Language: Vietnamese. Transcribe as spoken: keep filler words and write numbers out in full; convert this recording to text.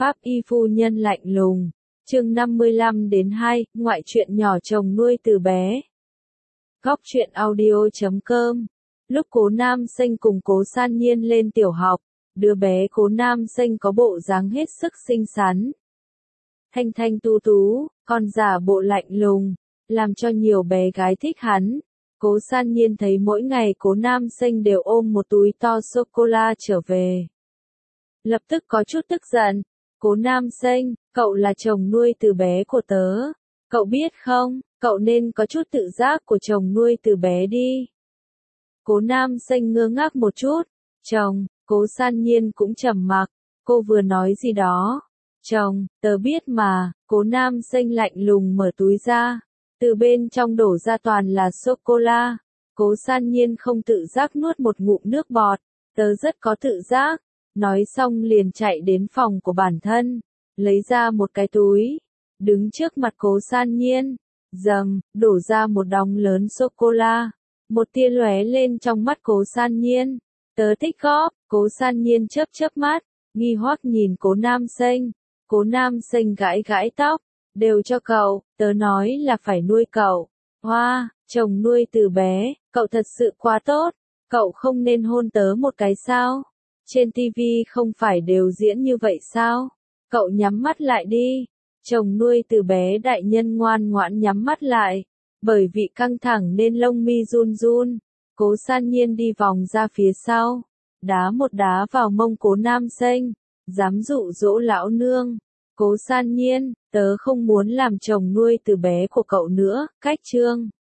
Pháp y phu nhân lạnh lùng. Chương năm mươi lăm đến hai, ngoại truyện nhỏ chồng nuôi từ bé. Góc truyện audio chấm com. Lúc Cố Nam Xanh cùng Cố San Nhiên lên tiểu học, đứa bé Cố Nam Xanh có bộ dáng hết sức xinh xắn. Thanh thanh tu tú, còn giả bộ lạnh lùng, làm cho nhiều bé gái thích hắn. Cố San Nhiên thấy mỗi ngày Cố Nam Xanh đều ôm một túi to sô-cô-la trở về. Lập tức có chút tức giận. Cố Nam Xanh, cậu là chồng nuôi từ bé của tớ. Cậu biết không, cậu nên có chút tự giác của chồng nuôi từ bé đi. Cố Nam Xanh ngơ ngác một chút. Chồng, Cố San Nhiên cũng trầm mặc. Cô vừa nói gì đó. Chồng, tớ biết mà. Cố Nam Xanh lạnh lùng mở túi ra. Từ bên trong đổ ra toàn là sô-cô-la. Cố San Nhiên không tự giác nuốt một ngụm nước bọt. Tớ rất có tự giác. Nói xong liền chạy đến phòng của bản thân. Lấy ra một cái túi. Đứng trước mặt Cố San Nhiên. Dầm, đổ ra một đống lớn sô-cô-la. Một tia lóe lên trong mắt Cố San Nhiên. Tớ thích góp. Cố San Nhiên chớp chớp mắt. Nghi hoắc nhìn Cố Nam Xanh. Cố Nam Xanh gãi gãi tóc. Đều cho cậu, tớ nói là phải nuôi cậu. Hoa, chồng nuôi từ bé, cậu thật sự quá tốt. Cậu không nên hôn tớ một cái sao? Trên tivi không phải đều diễn như vậy sao? Cậu nhắm mắt lại đi. Chồng nuôi từ bé đại nhân ngoan ngoãn nhắm mắt lại. Bởi vì căng thẳng nên lông mi run run. Cố San Nhiên đi vòng ra phía sau. Đá một đá vào mông Cố Nam Xanh. Dám dụ dỗ lão nương. Cố San Nhiên, tớ không muốn làm chồng nuôi từ bé của cậu nữa. Cách chương.